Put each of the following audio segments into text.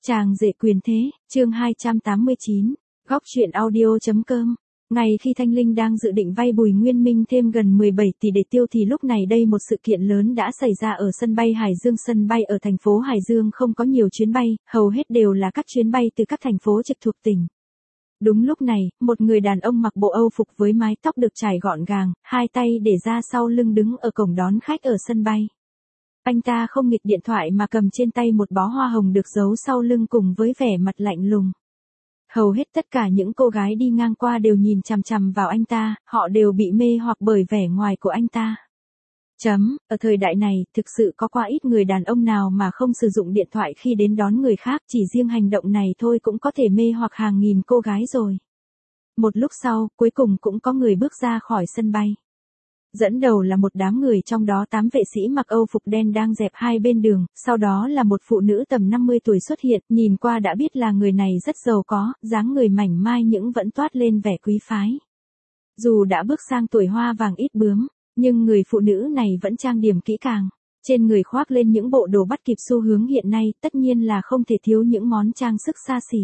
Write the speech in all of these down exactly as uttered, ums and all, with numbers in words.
Chàng rể quyền thế, chương hai trăm tám mươi chín, góc truyện audio.com. Ngày khi Thanh Linh đang dự định vay Bùi Nguyên Minh thêm gần mười bảy tỷ để tiêu thì lúc này đây một sự kiện lớn đã xảy ra ở sân bay Hải Dương. Sân bay ở thành phố Hải Dương không có nhiều chuyến bay, hầu hết đều là các chuyến bay từ các thành phố trực thuộc tỉnh. Đúng lúc này, một người đàn ông mặc bộ Âu phục với mái tóc được trải gọn gàng, hai tay để ra sau lưng đứng ở cổng đón khách ở sân bay. Anh ta không nghịch điện thoại mà cầm trên tay một bó hoa hồng được giấu sau lưng cùng với vẻ mặt lạnh lùng. Hầu hết tất cả những cô gái đi ngang qua đều nhìn chằm chằm vào anh ta, họ đều bị mê hoặc bởi vẻ ngoài của anh ta. Chấm, ở thời đại này, thực sự có quá ít người đàn ông nào mà không sử dụng điện thoại khi đến đón người khác, chỉ riêng hành động này thôi cũng có thể mê hoặc hàng nghìn cô gái rồi. Một lúc sau, cuối cùng cũng có người bước ra khỏi sân bay. Dẫn đầu là một đám người, trong đó tám vệ sĩ mặc Âu phục đen đang dẹp hai bên đường, sau đó là một phụ nữ tầm năm mươi tuổi xuất hiện, nhìn qua đã biết là người này rất giàu có, dáng người mảnh mai nhưng vẫn toát lên vẻ quý phái. Dù đã bước sang tuổi hoa vàng ít bướm, nhưng người phụ nữ này vẫn trang điểm kỹ càng, trên người khoác lên những bộ đồ bắt kịp xu hướng hiện nay, tất nhiên là không thể thiếu những món trang sức xa xỉ.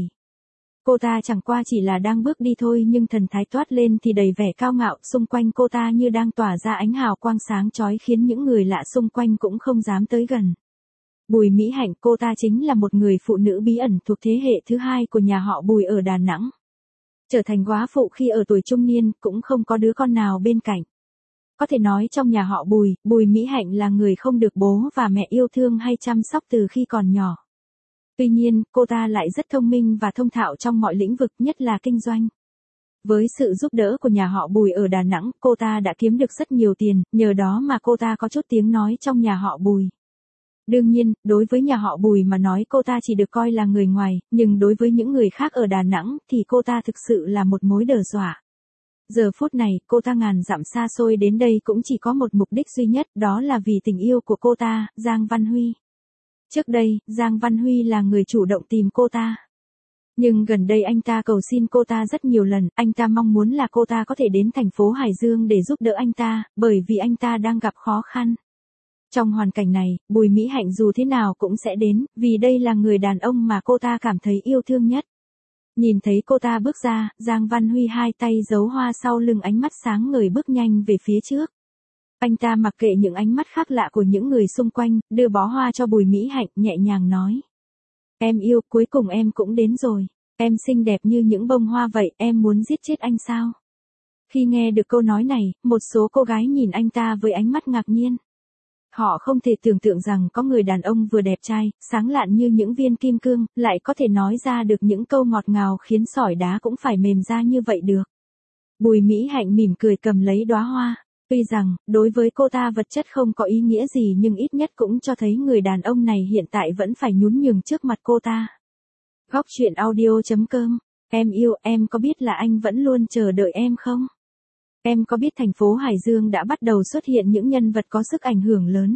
Cô ta chẳng qua chỉ là đang bước đi thôi nhưng thần thái toát lên thì đầy vẻ cao ngạo, xung quanh cô ta như đang tỏa ra ánh hào quang sáng chói khiến những người lạ xung quanh cũng không dám tới gần. Bùi Mỹ Hạnh, cô ta chính là một người phụ nữ bí ẩn thuộc thế hệ thứ hai của nhà họ Bùi ở Đà Nẵng. Trở thành góa phụ khi ở tuổi trung niên, cũng không có đứa con nào bên cạnh. Có thể nói trong nhà họ Bùi, Bùi Mỹ Hạnh là người không được bố và mẹ yêu thương hay chăm sóc từ khi còn nhỏ. Tuy nhiên, cô ta lại rất thông minh và thông thạo trong mọi lĩnh vực, nhất là kinh doanh. Với sự giúp đỡ của nhà họ Bùi ở Đà Nẵng, cô ta đã kiếm được rất nhiều tiền, nhờ đó mà cô ta có chút tiếng nói trong nhà họ Bùi. Đương nhiên, đối với nhà họ Bùi mà nói cô ta chỉ được coi là người ngoài, nhưng đối với những người khác ở Đà Nẵng thì cô ta thực sự là một mối đe dọa. Giờ phút này, cô ta ngàn dặm xa xôi đến đây cũng chỉ có một mục đích duy nhất, đó là vì tình yêu của cô ta, Giang Văn Huy. Trước đây, Giang Văn Huy là người chủ động tìm cô ta. Nhưng gần đây anh ta cầu xin cô ta rất nhiều lần, anh ta mong muốn là cô ta có thể đến thành phố Hải Dương để giúp đỡ anh ta, bởi vì anh ta đang gặp khó khăn. Trong hoàn cảnh này, Bùi Mỹ Hạnh dù thế nào cũng sẽ đến, vì đây là người đàn ông mà cô ta cảm thấy yêu thương nhất. Nhìn thấy cô ta bước ra, Giang Văn Huy hai tay giấu hoa sau lưng, ánh mắt sáng ngời bước nhanh về phía trước. Anh ta mặc kệ những ánh mắt khác lạ của những người xung quanh, đưa bó hoa cho Bùi Mỹ Hạnh, nhẹ nhàng nói. Em yêu, cuối cùng em cũng đến rồi. Em xinh đẹp như những bông hoa vậy, em muốn giết chết anh sao? Khi nghe được câu nói này, một số cô gái nhìn anh ta với ánh mắt ngạc nhiên. Họ không thể tưởng tượng rằng có người đàn ông vừa đẹp trai, sáng lạn như những viên kim cương, lại có thể nói ra được những câu ngọt ngào khiến sỏi đá cũng phải mềm ra như vậy được. Bùi Mỹ Hạnh mỉm cười cầm lấy đóa hoa. Tuy rằng, đối với cô ta vật chất không có ý nghĩa gì nhưng ít nhất cũng cho thấy người đàn ông này hiện tại vẫn phải nhún nhường trước mặt cô ta. Góc truyện audio.com. Em yêu, em có biết là anh vẫn luôn chờ đợi em không? Em có biết thành phố Hải Dương đã bắt đầu xuất hiện những nhân vật có sức ảnh hưởng lớn?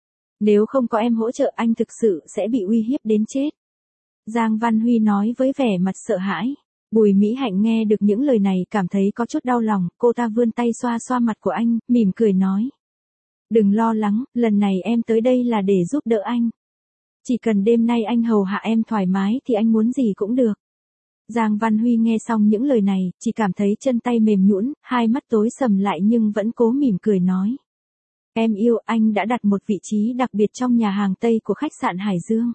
Nếu không có em hỗ trợ anh thực sự sẽ bị uy hiếp đến chết. Giang Văn Huy nói với vẻ mặt sợ hãi. Bùi Mỹ Hạnh nghe được những lời này cảm thấy có chút đau lòng, cô ta vươn tay xoa xoa mặt của anh, mỉm cười nói. Đừng lo lắng, lần này em tới đây là để giúp đỡ anh. Chỉ cần đêm nay anh hầu hạ em thoải mái thì anh muốn gì cũng được. Giang Văn Huy nghe xong những lời này, chỉ cảm thấy chân tay mềm nhũn, hai mắt tối sầm lại nhưng vẫn cố mỉm cười nói. Em yêu, anh đã đặt một vị trí đặc biệt trong nhà hàng Tây của khách sạn Hải Dương.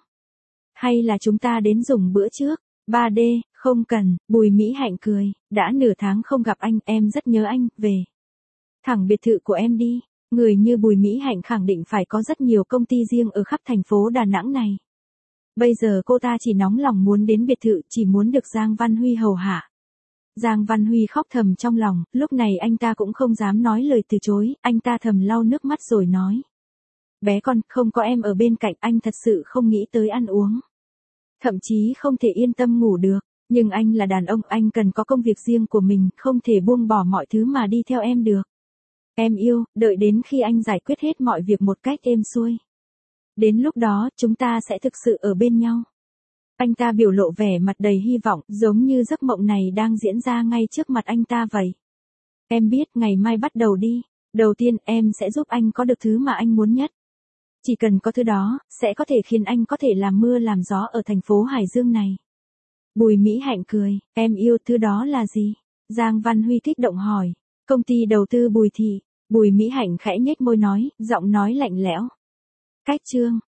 Hay là chúng ta đến dùng bữa trước? ba D, không cần, Bùi Mỹ Hạnh cười, đã nửa tháng không gặp anh, em rất nhớ anh, về. Thẳng biệt thự của em đi, người như Bùi Mỹ Hạnh khẳng định phải có rất nhiều công ty riêng ở khắp thành phố Đà Nẵng này. Bây giờ cô ta chỉ nóng lòng muốn đến biệt thự, chỉ muốn được Giang Văn Huy hầu hạ. Giang Văn Huy khóc thầm trong lòng, lúc này anh ta cũng không dám nói lời từ chối, anh ta thầm lau nước mắt rồi nói. Bé con, không có em ở bên cạnh anh thật sự không nghĩ tới ăn uống. Thậm chí không thể yên tâm ngủ được, nhưng anh là đàn ông, anh cần có công việc riêng của mình, không thể buông bỏ mọi thứ mà đi theo em được. Em yêu, đợi đến khi anh giải quyết hết mọi việc một cách êm xuôi. Đến lúc đó, chúng ta sẽ thực sự ở bên nhau. Anh ta biểu lộ vẻ mặt đầy hy vọng, giống như giấc mộng này đang diễn ra ngay trước mặt anh ta vậy. Em biết, ngày mai bắt đầu đi. Đầu tiên, em sẽ giúp anh có được thứ mà anh muốn nhất. Chỉ cần có thứ đó, sẽ có thể khiến anh có thể làm mưa làm gió ở thành phố Hải Dương này. Bùi Mỹ Hạnh cười, em yêu thứ đó là gì? Giang Văn Huy kích động hỏi. Công ty đầu tư Bùi Thị. Bùi Mỹ Hạnh khẽ nhếch môi nói, giọng nói lạnh lẽo. Cách chương.